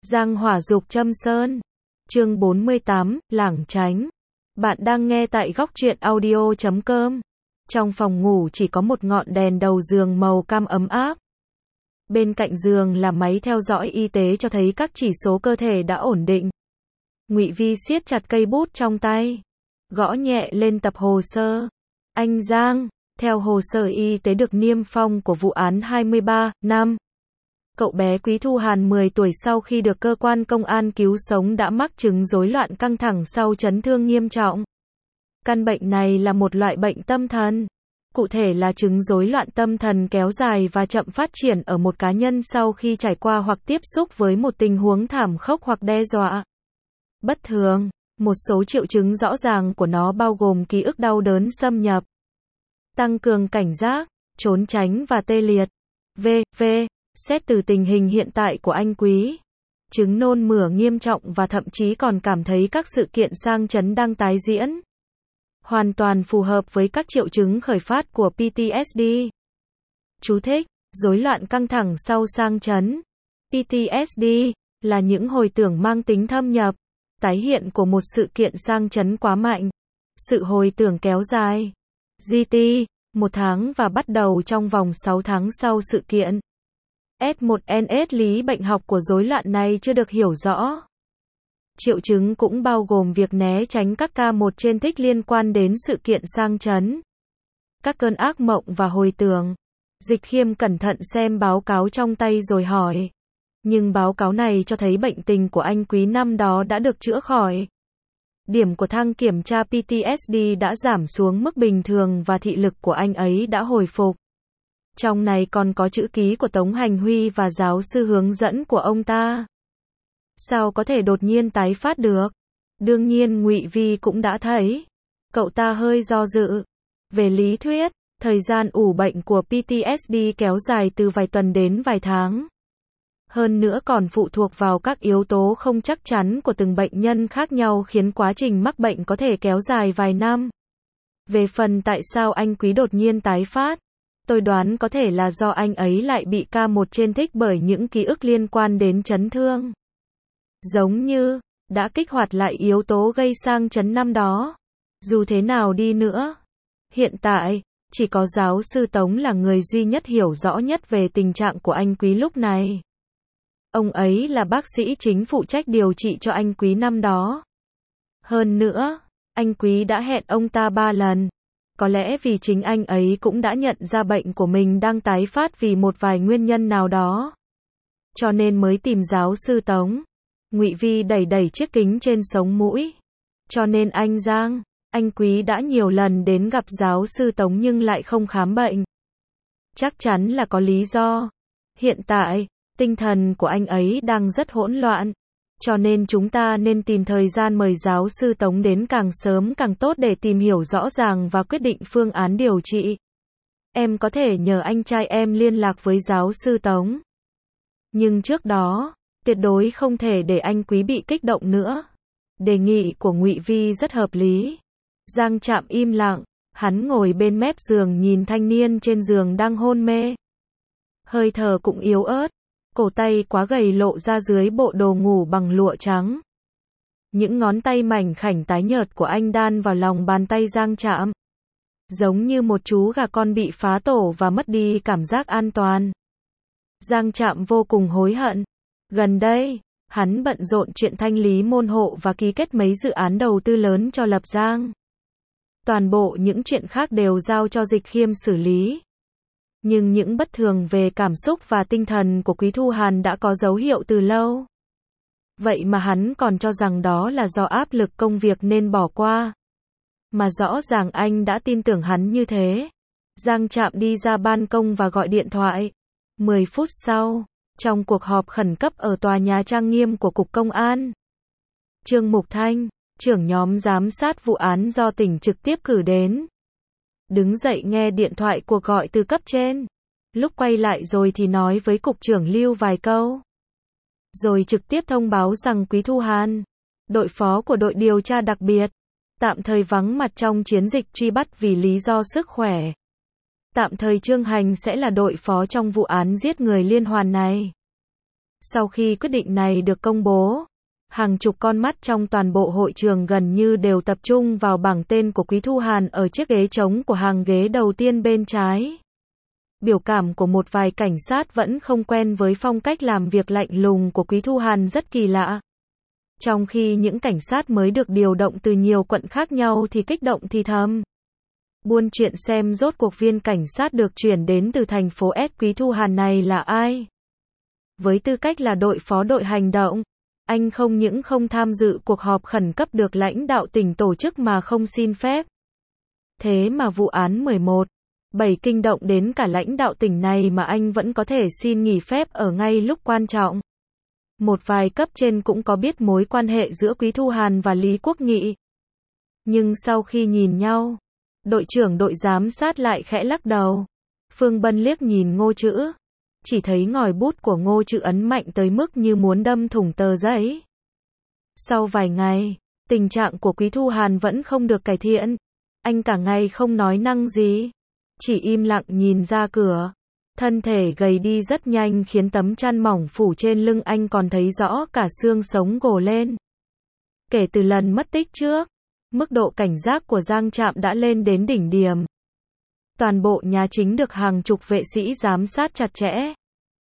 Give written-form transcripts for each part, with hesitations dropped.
Giang hỏa dục châm sơn. Chương 48, lảng tránh. Bạn đang nghe tại góc truyện audio.com. Trong phòng ngủ chỉ có một ngọn đèn đầu giường màu cam ấm áp. Bên cạnh giường là máy theo dõi y tế cho thấy các chỉ số cơ thể đã ổn định. Ngụy Vi siết chặt cây bút trong tay, gõ nhẹ lên tập hồ sơ. Anh Giang, theo hồ sơ y tế được niêm phong của vụ án 23 năm, cậu bé Quý Thu Hàn 10 tuổi sau khi được cơ quan công an cứu sống đã mắc chứng rối loạn căng thẳng sau chấn thương nghiêm trọng. Căn bệnh này là một loại bệnh tâm thần. Cụ thể là chứng rối loạn tâm thần kéo dài và chậm phát triển ở một cá nhân sau khi trải qua hoặc tiếp xúc với một tình huống thảm khốc hoặc đe dọa bất thường. Một số triệu chứng rõ ràng của nó bao gồm ký ức đau đớn xâm nhập, tăng cường cảnh giác, trốn tránh và tê liệt. V.V. Xét từ tình hình hiện tại của anh Quý, chứng nôn mửa nghiêm trọng và thậm chí còn cảm thấy các sự kiện sang chấn đang tái diễn. Hoàn toàn phù hợp với các triệu chứng khởi phát của PTSD. Chú thích: rối loạn căng thẳng sau sang chấn. PTSD là những hồi tưởng mang tính thâm nhập, tái hiện của một sự kiện sang chấn quá mạnh. Sự hồi tưởng kéo dài, GT, 1 tháng và bắt đầu trong vòng 6 tháng sau sự kiện. S1NS lý bệnh học của rối loạn này chưa được hiểu rõ. Triệu chứng cũng bao gồm việc né tránh các ca một trên thích liên quan đến sự kiện sang chấn, các cơn ác mộng và hồi tưởng. Dịch Khiêm cẩn thận xem báo cáo trong tay rồi hỏi. Nhưng báo cáo này cho thấy bệnh tình của anh Quý năm đó đã được chữa khỏi. Điểm của thang kiểm tra PTSD đã giảm xuống mức bình thường và thị lực của anh ấy đã hồi phục. Trong này còn có chữ ký của Tống Hành Huy và giáo sư hướng dẫn của ông ta. Sao có thể đột nhiên tái phát được? Đương nhiên Ngụy Vi cũng đã thấy. Cậu ta hơi do dự. Về lý thuyết, thời gian ủ bệnh của PTSD kéo dài từ vài tuần đến vài tháng. Hơn nữa còn phụ thuộc vào các yếu tố không chắc chắn của từng bệnh nhân khác nhau khiến quá trình mắc bệnh có thể kéo dài vài năm. Về phần tại sao anh Quý đột nhiên tái phát, tôi đoán có thể là do anh ấy lại bị ca một trên thích bởi những ký ức liên quan đến chấn thương. Giống như, đã kích hoạt lại yếu tố gây sang chấn năm đó. Dù thế nào đi nữa, hiện tại, chỉ có giáo sư Tống là người duy nhất hiểu rõ nhất về tình trạng của anh Quý lúc này. Ông ấy là bác sĩ chính phụ trách điều trị cho anh Quý năm đó. Hơn nữa, anh Quý đã hẹn ông ta 3 lần. Có lẽ vì chính anh ấy cũng đã nhận ra bệnh của mình đang tái phát vì một vài nguyên nhân nào đó. Cho nên mới tìm giáo sư Tống. Ngụy Vi đẩy chiếc kính trên sống mũi. Cho nên anh Giang, anh Quý đã nhiều lần đến gặp giáo sư Tống nhưng lại không khám bệnh. Chắc chắn là có lý do. Hiện tại, tinh thần của anh ấy đang rất hỗn loạn. Cho nên chúng ta nên tìm thời gian mời giáo sư Tống đến càng sớm càng tốt để tìm hiểu rõ ràng và quyết định phương án điều trị. Em có thể nhờ anh trai em liên lạc với giáo sư Tống. Nhưng trước đó, tuyệt đối không thể để anh Quý bị kích động nữa. Đề nghị của Ngụy Vi rất hợp lý. Giang Trạm im lặng, hắn ngồi bên mép giường nhìn thanh niên trên giường đang hôn mê. Hơi thở cũng yếu ớt, cổ tay quá gầy lộ ra dưới bộ đồ ngủ bằng lụa trắng. Những ngón tay mảnh khảnh tái nhợt của anh đan vào lòng bàn tay Giang Trạm. Giống như một chú gà con bị phá tổ và mất đi cảm giác an toàn. Giang Trạm vô cùng hối hận. Gần đây, hắn bận rộn chuyện thanh lý môn hộ và ký kết mấy dự án đầu tư lớn cho Lập Giang. Toàn bộ những chuyện khác đều giao cho Dịch Khiêm xử lý. Nhưng những bất thường về cảm xúc và tinh thần của Quý Thu Hàn đã có dấu hiệu từ lâu. Vậy mà hắn còn cho rằng đó là do áp lực công việc nên bỏ qua. Mà rõ ràng anh đã tin tưởng hắn như thế. Giang Trạm đi ra ban công và gọi điện thoại. 10 phút sau, trong cuộc họp khẩn cấp ở tòa nhà trang nghiêm của Cục Công an, Trương Mục Thanh, trưởng nhóm giám sát vụ án do tỉnh trực tiếp cử đến, đứng dậy nghe điện thoại cuộc gọi từ cấp trên. Lúc quay lại rồi thì nói với cục trưởng Lưu vài câu. Rồi trực tiếp thông báo rằng Quý Thu Hàn, đội phó của đội điều tra đặc biệt, tạm thời vắng mặt trong chiến dịch truy bắt vì lý do sức khỏe. Tạm thời Trương Hành sẽ là đội phó trong vụ án giết người liên hoàn này. Sau khi quyết định này được công bố, hàng chục con mắt trong toàn bộ hội trường gần như đều tập trung vào bảng tên của Quý Thu Hàn ở chiếc ghế trống của hàng ghế đầu tiên bên trái. Biểu cảm của một vài cảnh sát vẫn không quen với phong cách làm việc lạnh lùng của Quý Thu Hàn rất kỳ lạ. Trong khi những cảnh sát mới được điều động từ nhiều quận khác nhau thì kích động thì thầm. Buôn chuyện xem rốt cuộc viên cảnh sát được chuyển đến từ thành phố S Quý Thu Hàn này là ai. Với tư cách là đội phó đội hành động, anh không những không tham dự cuộc họp khẩn cấp được lãnh đạo tỉnh tổ chức mà không xin phép. Thế mà vụ án 11/7 kinh động đến cả lãnh đạo tỉnh này mà anh vẫn có thể xin nghỉ phép ở ngay lúc quan trọng. Một vài cấp trên cũng có biết mối quan hệ giữa Quý Thu Hàn và Lý Quốc Nghị. Nhưng sau khi nhìn nhau, đội trưởng đội giám sát lại khẽ lắc đầu. Phương Bân liếc nhìn Ngô Trữ. Chỉ thấy ngòi bút của Ngô Trữ ấn mạnh tới mức như muốn đâm thủng tờ giấy. Sau vài ngày, tình trạng của Quý Thu Hàn vẫn không được cải thiện. Anh cả ngày không nói năng gì. Chỉ im lặng nhìn ra cửa. Thân thể gầy đi rất nhanh khiến tấm chăn mỏng phủ trên lưng anh còn thấy rõ cả xương sống gồ lên. Kể từ lần mất tích trước, mức độ cảnh giác của Giang Trạm đã lên đến đỉnh điểm. Toàn bộ nhà chính được hàng chục vệ sĩ giám sát chặt chẽ.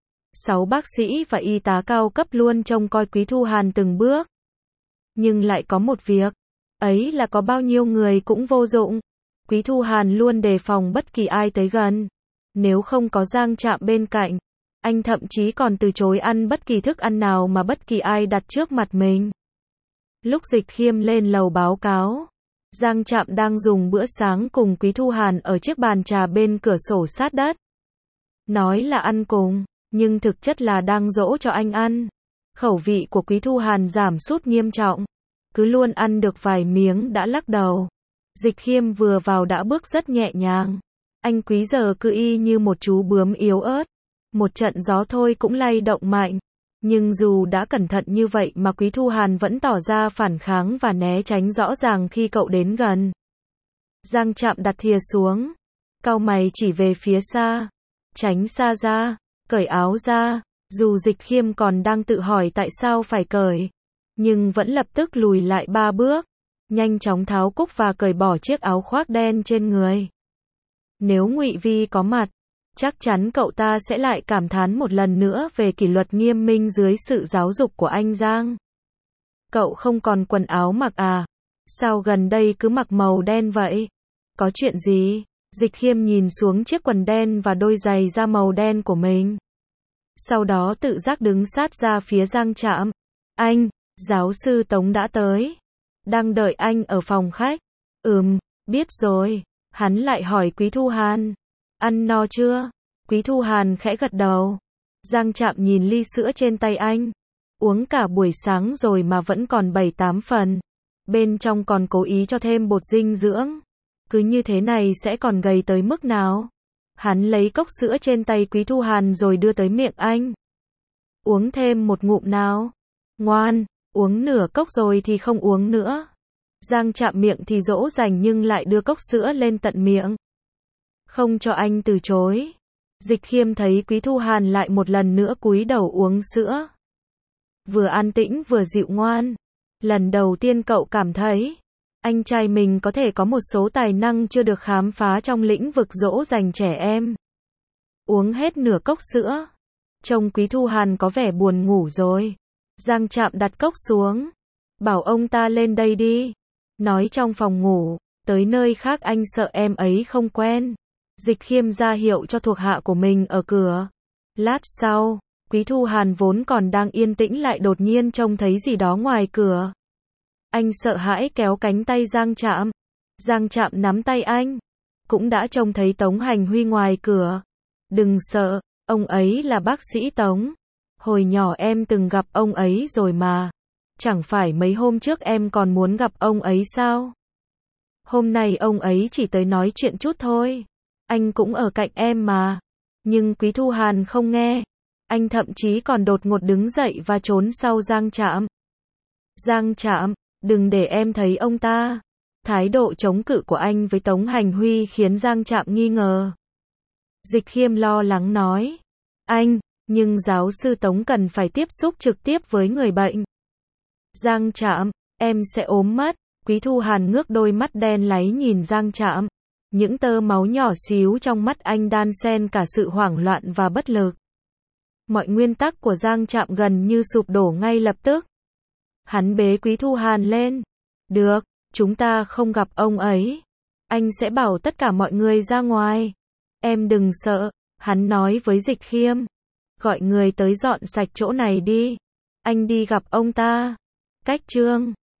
6 bác sĩ và y tá cao cấp luôn trông coi Quý Thu Hàn từng bước. Nhưng lại có một việc, ấy là có bao nhiêu người cũng vô dụng. Quý Thu Hàn luôn đề phòng bất kỳ ai tới gần. Nếu không có Giang Trạm bên cạnh, anh thậm chí còn từ chối ăn bất kỳ thức ăn nào mà bất kỳ ai đặt trước mặt mình. Lúc Dịch Khiêm lên lầu báo cáo, Giang Trạm đang dùng bữa sáng cùng Quý Thu Hàn ở chiếc bàn trà bên cửa sổ sát đất. Nói là ăn cùng, nhưng thực chất là đang dỗ cho anh ăn. Khẩu vị của Quý Thu Hàn giảm sút nghiêm trọng. Cứ luôn ăn được vài miếng đã lắc đầu. Dịch Khiêm vừa vào đã bước rất nhẹ nhàng. Anh Quý giờ cứ y như một chú bướm yếu ớt. Một trận gió thôi cũng lay động mạnh. Nhưng dù đã cẩn thận như vậy mà Quý Thu Hàn vẫn tỏ ra phản kháng và né tránh rõ ràng khi cậu đến gần. Giang Trạm đặt thìa xuống. Cau mày chỉ về phía xa. Tránh xa ra. Cởi áo ra. Dù Dịch Khiêm còn đang tự hỏi tại sao phải cởi. Nhưng vẫn lập tức lùi lại 3 bước. Nhanh chóng tháo cúc và cởi bỏ chiếc áo khoác đen trên người. Nếu Ngụy Vi có mặt, chắc chắn cậu ta sẽ lại cảm thán một lần nữa về kỷ luật nghiêm minh dưới sự giáo dục của anh Giang. Cậu không còn quần áo mặc à? Sao gần đây cứ mặc màu đen vậy? Có chuyện gì? Dịch Khiêm nhìn xuống chiếc quần đen và đôi giày da màu đen của mình. Sau đó tự giác đứng sát ra phía Giang Trạm. Anh, giáo sư Tống đã tới. Đang đợi anh ở phòng khách. Biết rồi. Hắn lại hỏi Quý Thu Hàn. Ăn no chưa? Quý Thu Hàn khẽ gật đầu. Giang Trạm nhìn ly sữa trên tay anh. Uống cả buổi sáng rồi mà vẫn còn 7-8 phần. Bên trong còn cố ý cho thêm bột dinh dưỡng. Cứ như thế này sẽ còn gầy tới mức nào? Hắn lấy cốc sữa trên tay Quý Thu Hàn rồi đưa tới miệng anh. Uống thêm một ngụm nào. Ngoan, uống nửa cốc rồi thì không uống nữa. Giang Trạm miệng thì dỗ dành nhưng lại đưa cốc sữa lên tận miệng. Không cho anh từ chối. Dịch Khiêm thấy Quý Thu Hàn lại một lần nữa cúi đầu uống sữa. Vừa an tĩnh vừa dịu ngoan. Lần đầu tiên cậu cảm thấy, anh trai mình có thể có một số tài năng chưa được khám phá trong lĩnh vực dỗ dành trẻ em. Uống hết nửa cốc sữa. Trông Quý Thu Hàn có vẻ buồn ngủ rồi. Giang Trạm đặt cốc xuống. Bảo ông ta lên đây đi. Nói trong phòng ngủ, tới nơi khác anh sợ em ấy không quen. Dịch Khiêm ra hiệu cho thuộc hạ của mình ở cửa. Lát sau, Quý Thu Hàn vốn còn đang yên tĩnh lại đột nhiên trông thấy gì đó ngoài cửa. Anh sợ hãi kéo cánh tay Giang Trạm. Giang Trạm nắm tay anh. Cũng đã trông thấy Tống Hành Huy ngoài cửa. Đừng sợ, ông ấy là bác sĩ Tống. Hồi nhỏ em từng gặp ông ấy rồi mà. Chẳng phải mấy hôm trước em còn muốn gặp ông ấy sao? Hôm nay ông ấy chỉ tới nói chuyện chút thôi. Anh cũng ở cạnh em mà. Nhưng Quý Thu Hàn không nghe. Anh thậm chí còn đột ngột đứng dậy và trốn sau Giang Trạm. Giang Trạm, đừng để em thấy ông ta. Thái độ chống cự của anh với Tống Hành Huy khiến Giang Trạm nghi ngờ. Dịch Khiêm lo lắng nói. Anh, Nhưng giáo sư Tống cần phải tiếp xúc trực tiếp với người bệnh. Giang Trạm, em sẽ ốm mất. Quý Thu Hàn ngước đôi mắt đen láy nhìn Giang Trạm. Những tơ máu nhỏ xíu trong mắt anh đan xen cả sự hoảng loạn và bất lực. Mọi nguyên tắc của Giang Trạm gần như sụp đổ ngay lập tức. Hắn bế Quý Thu Hàn lên. Được, chúng ta không gặp ông ấy. Anh sẽ bảo tất cả mọi người ra ngoài. Em đừng sợ, hắn nói với Dịch Khiêm. Gọi người tới dọn sạch chỗ này đi. Anh đi gặp ông ta. Cách chương